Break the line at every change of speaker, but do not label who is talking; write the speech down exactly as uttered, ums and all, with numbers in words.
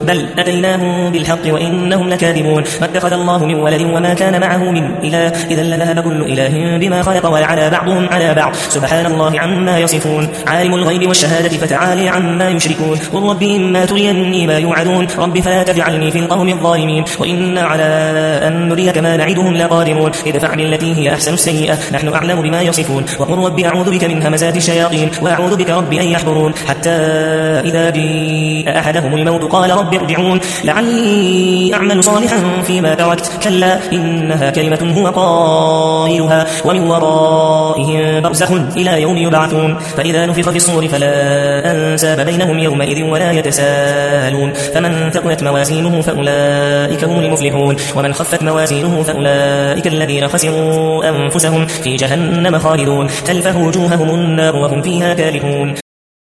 بل أتيناهم بالحق وإنهم لكاذبون ما اتخذ الله من ولد وما كان معه من إله إذا لذهب كل إله بما خلق ولعلى بعضهم على بعض سبحان الله عما يصفون عالم الغيب والشهادة فتعالي عما يشركون قل رب إما تريني ما يوعدون رب فلا تجعلني في القوم الظالمين وإنا على أن نريك ما نعدهم لقادرون ادفع بالتي هي أحسن السيئة نحن أعلم بما يصفون وقل رب أعوذ بك من همزات الشياطين وأعوذ بك رب أن يحضرون حتى إذا جاء أحدهم الموت قال رب ارجعون لعلي أعمل صالحا فيما تركت كلا إنها كلمة هو قائلها ومن ورائهم برزخ إلى يوم يبعثون فإذا نفخ في الصور فلا أنساب بينهم يومئذ ولا يتساءلون فمن ثقلت موازينه فأولئك هم المفلحون ومن خفت موازينه فأولئك الذين خسروا أنفسهم في جهنم خالدون تلفه وجوههم النار وهم فيها كارهون